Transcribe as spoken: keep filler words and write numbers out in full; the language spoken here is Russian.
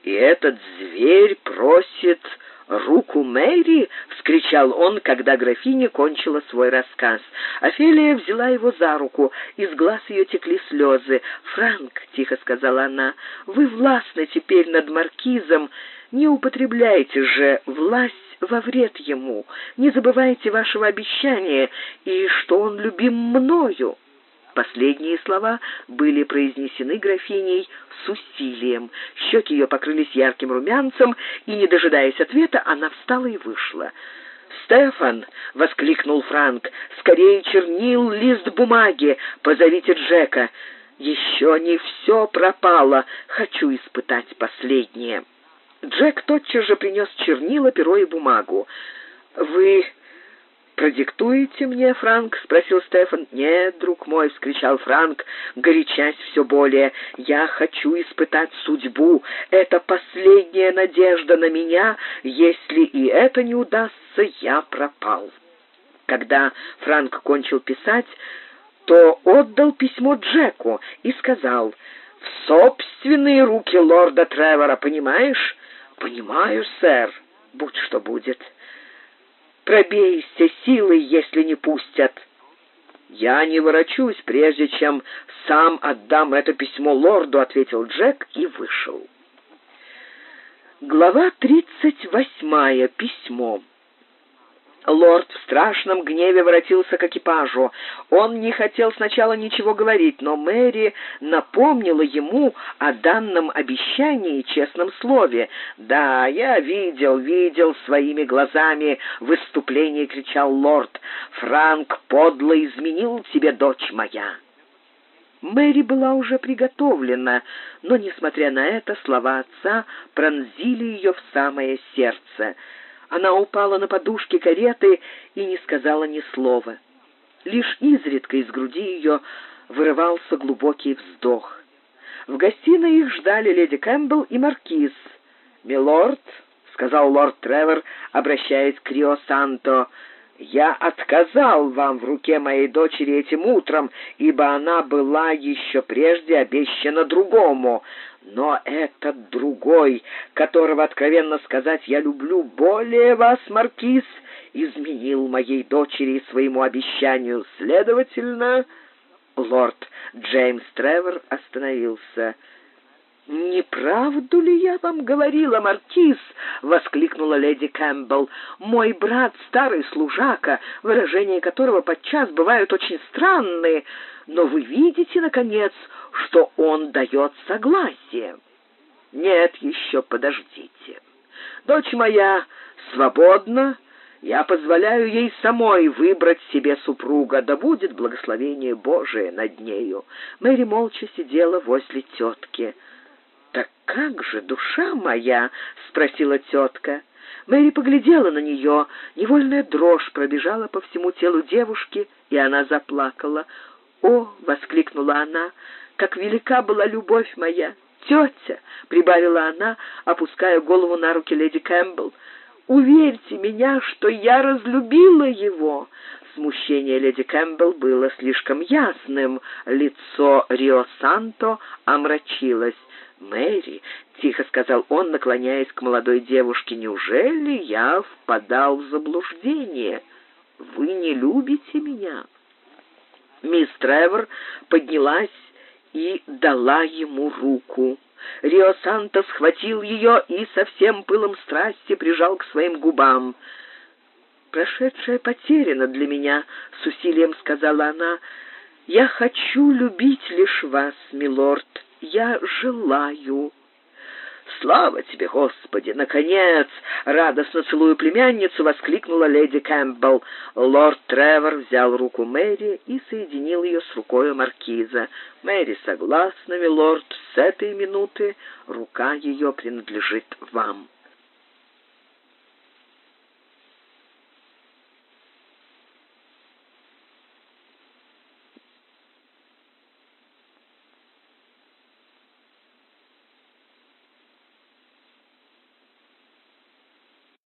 «И этот зверь просит руку Мэри?» — вскричал он, когда графиня кончила свой рассказ. Офелия взяла его за руку, из глаз ее текли слезы. «Франк», — тихо сказала она, — «вы властны теперь над маркизом. Не употребляйте же власть во вред ему. Не забывайте вашего обещания и что он любим мною». Последние слова были произнесены графиней с усилием. Щеки ее покрылись ярким румянцем, и, не дожидаясь ответа, она встала и вышла. «Стефан!» — воскликнул Франк. «Скорее чернил, лист бумаги! Позовите Джека! Еще не все пропало! Хочу испытать последнее!» Джек тотчас же принес чернила, перо и бумагу. «Вы продиктуете мне, Франк?» — спросил Стефан. «Нет, друг мой!» — вскричал Франк, горячась все более. «Я хочу испытать судьбу. Это последняя надежда на меня. Если и это не удастся, я пропал». Когда Франк кончил писать, то отдал письмо Джеку и сказал: «В собственные руки лорда Тревора, понимаешь?» «Понимаю, сэр. Будь что будет. Пробейся силой, если не пустят». «Я не ворочусь, прежде чем сам отдам это письмо лорду», — ответил Джек и вышел. Глава тридцать восьмая. Письмо. Лорд в страшном гневе воротился к экипажу. Он не хотел сначала ничего говорить, но Мэри напомнила ему о данном обещании и честном слове. «Да, я видел, видел своими глазами», — в выступлении кричал лорд. «Франк подло изменил тебе, дочь моя». Мэри была уже приготовлена, но, несмотря на это, слова отца пронзили ее в самое сердце. Она упала на подушки кареты и не сказала ни слова. Лишь изредка из груди ее вырывался глубокий вздох. В гостиной их ждали леди Кэмпбелл и маркиз. «Милорд», — сказал лорд Тревор, обращаясь к Рио Санто, — «я отказал вам в руке моей дочери этим утром, ибо она была еще прежде обещана другому. Но этот другой, которого, откровенно сказать, я люблю более вас, маркиз, изменил моей дочери и своему обещанию. Следовательно...» Лорд Джеймс Тревор остановился. «Не правду ли я вам говорила, маркиз?» — воскликнула леди Кэмпбелл. «Мой брат — старый служака, выражения которого подчас бывают очень странные, но вы видите, наконец, что он дает согласие». «Нет, еще подождите. Дочь моя свободна. Я позволяю ей самой выбрать себе супруга, да будет благословение Божие над нею». Мэри молча сидела возле тетки. «Так как же, душа моя?» — спросила тетка. Мэри поглядела на нее, невольная дрожь пробежала по всему телу девушки, и она заплакала. «О!» — воскликнула она, — «как велика была любовь моя! Тетя!» — прибавила она, опуская голову на руки леди Кэмпбелл, — «уверьте меня, что я разлюбила его!» Смущение леди Кэмпбелл было слишком ясным, лицо Рио Санто омрачилось. «Мэри», — тихо сказал он, наклоняясь к молодой девушке, — «неужели я впадал в заблуждение? Вы не любите меня?» Мисс Тревор поднялась и дала ему руку. Рио Санто схватил ее и со всем пылом страсти прижал к своим губам. «Прошедшее потеряно для меня», — с усилием сказала она. «Я хочу любить лишь вас, милорд. Я желаю». «Слава тебе, Господи! Наконец!» — радостно целуя племянницу, воскликнула леди Кэмпбелл. Лорд Тревор взял руку Мэри и соединил ее с рукой маркиза. «Мэри согласна, милорд, с этой минуты рука ее принадлежит вам».